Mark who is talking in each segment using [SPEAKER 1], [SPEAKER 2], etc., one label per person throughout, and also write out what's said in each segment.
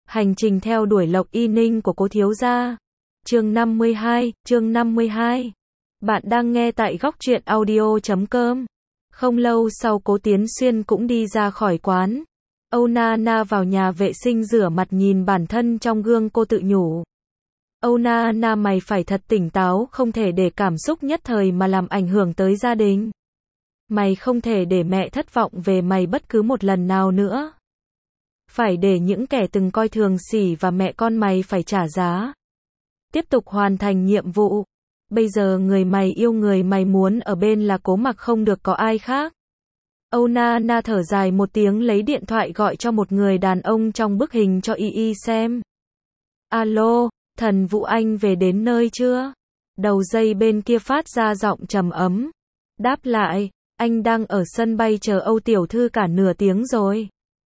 [SPEAKER 1] Hành trình theo đuổi Lộc Y Ninh của Cố thiếu gia. Chương 52. Bạn đang nghe tại góc truyện audio.com. Không lâu sau Cố Tiến Xuyên cũng đi ra khỏi quán. Âu Na Na vào nhà vệ sinh rửa mặt nhìn bản thân trong gương, cô tự nhủ. Âu Na Na, mày phải thật tỉnh táo, không thể để cảm xúc nhất thời mà làm ảnh hưởng tới gia đình. Mày không thể để mẹ thất vọng về mày bất cứ một lần nào nữa. Phải để những kẻ từng coi thường Sỉ và mẹ con mày phải trả giá. Tiếp tục hoàn thành nhiệm vụ. Bây giờ người mày yêu, người mày muốn ở bên là Cố Mặc, không được có ai khác. Âu Na Na thở dài một tiếng, lấy điện thoại gọi cho một người đàn ông trong bức hình cho Y xem. Alo, Thần Vũ, anh về đến nơi chưa? Đầu dây bên kia phát ra giọng trầm ấm. Đáp lại, anh đang ở sân bay chờ Âu tiểu thư cả nửa tiếng rồi.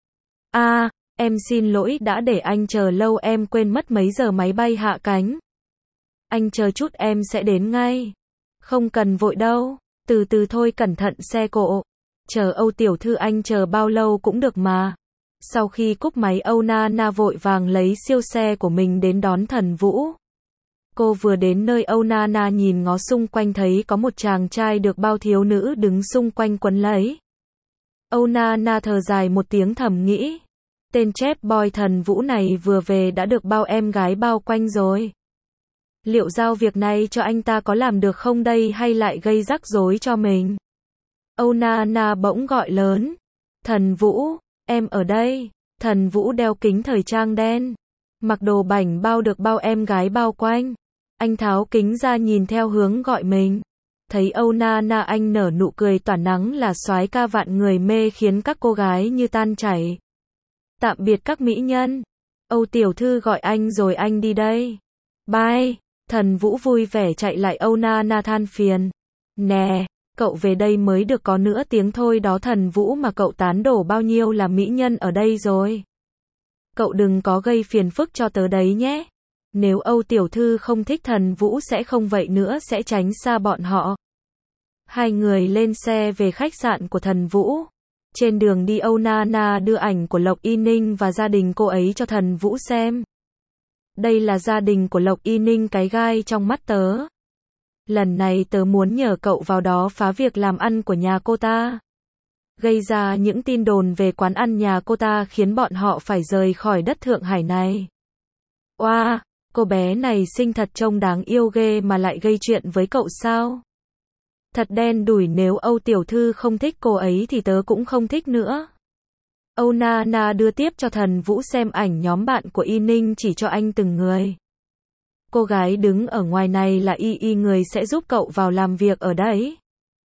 [SPEAKER 1] Em xin lỗi đã để anh chờ lâu, em quên mất mấy giờ máy bay hạ cánh. Anh chờ chút, em sẽ đến ngay. Không cần vội đâu, từ từ thôi, cẩn thận xe cộ. Chờ Âu tiểu thư anh chờ bao lâu cũng được mà. Sau khi cúp máy, Âu Na Na vội vàng lấy siêu xe của mình đến đón Thần Vũ. Cô vừa đến nơi, Âu Na Na nhìn ngó xung quanh thấy có một chàng trai được bao thiếu nữ đứng xung quanh quấn lấy. Âu Na Na thở dài một tiếng, thầm nghĩ. Tên chép boy Thần Vũ này vừa về đã được bao em gái bao quanh rồi. Liệu giao việc này cho anh ta có làm được không đây, hay lại gây rắc rối cho mình? Âu Na Na bỗng gọi lớn. Thần Vũ, em ở đây. Thần Vũ đeo kính thời trang đen, mặc đồ bảnh bao, được bao em gái bao quanh. Anh tháo kính ra nhìn theo hướng gọi mình. Thấy Âu Na Na, anh nở nụ cười tỏa nắng, là soái ca vạn người mê, khiến các cô gái như tan chảy. Tạm biệt các mỹ nhân. Âu tiểu thư gọi anh rồi, anh đi đây. Bye. Thần Vũ vui vẻ chạy lại. Âu Na Na than phiền. Nè, cậu về đây mới được có nửa tiếng thôi đó Thần Vũ, mà cậu tán đổ bao nhiêu là mỹ nhân ở đây rồi. Cậu đừng có gây phiền phức cho tớ đấy nhé. Nếu Âu tiểu thư không thích Thần Vũ sẽ không vậy nữa, sẽ tránh xa bọn họ. Hai người lên xe về khách sạn của Thần Vũ. Trên đường đi, Âu Na Na đưa ảnh của Lộc Y Ninh và gia đình cô ấy cho Thần Vũ xem. Đây là gia đình của Lộc Y Ninh, cái gai trong mắt tớ. Lần này tớ muốn nhờ cậu vào đó phá việc làm ăn của nhà cô ta. Gây ra những tin đồn về quán ăn nhà cô ta, khiến bọn họ phải rời khỏi đất Thượng Hải này. Oa, cô bé này xinh thật, trông đáng yêu ghê mà lại gây chuyện với cậu sao? Thật đen đủi, nếu Âu tiểu thư không thích cô ấy thì tớ cũng không thích nữa. Âu Na Na đưa tiếp cho Thần Vũ xem ảnh nhóm bạn của Y Ninh, chỉ cho anh từng người. Cô gái đứng ở ngoài này là Y, người sẽ giúp cậu vào làm việc ở đấy.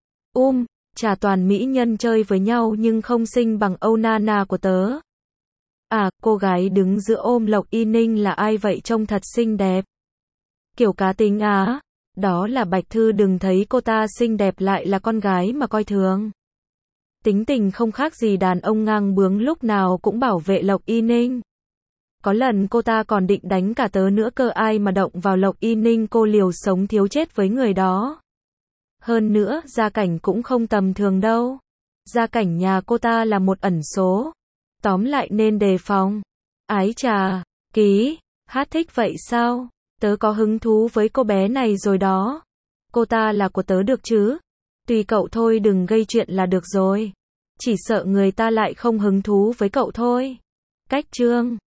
[SPEAKER 1] Chả toàn mỹ nhân chơi với nhau nhưng không xinh bằng Âu Na Na của tớ. Cô gái đứng giữa ôm Lộc Y Ninh là ai vậy, trông thật xinh đẹp. Kiểu cá tính á. Đó là Bạch Thư, đừng thấy cô ta xinh đẹp lại là con gái mà coi thường. Tính tình không khác gì đàn ông ngang bướng, lúc nào cũng bảo vệ Lộc Y Ninh. Có lần cô ta còn định đánh cả tớ nữa cơ, ai mà động vào Lộc Y Ninh, cô liều sống thiếu chết với người đó. Hơn nữa, gia cảnh cũng không tầm thường đâu. Gia cảnh nhà cô ta là một ẩn số. Tóm lại nên đề phòng. Ái chà, hát thích vậy sao? Tớ có hứng thú với cô bé này rồi đó. Cô ta là của tớ được chứ? Tùy cậu thôi, đừng gây chuyện là được rồi. Chỉ sợ người ta lại không hứng thú với cậu thôi. Cách chương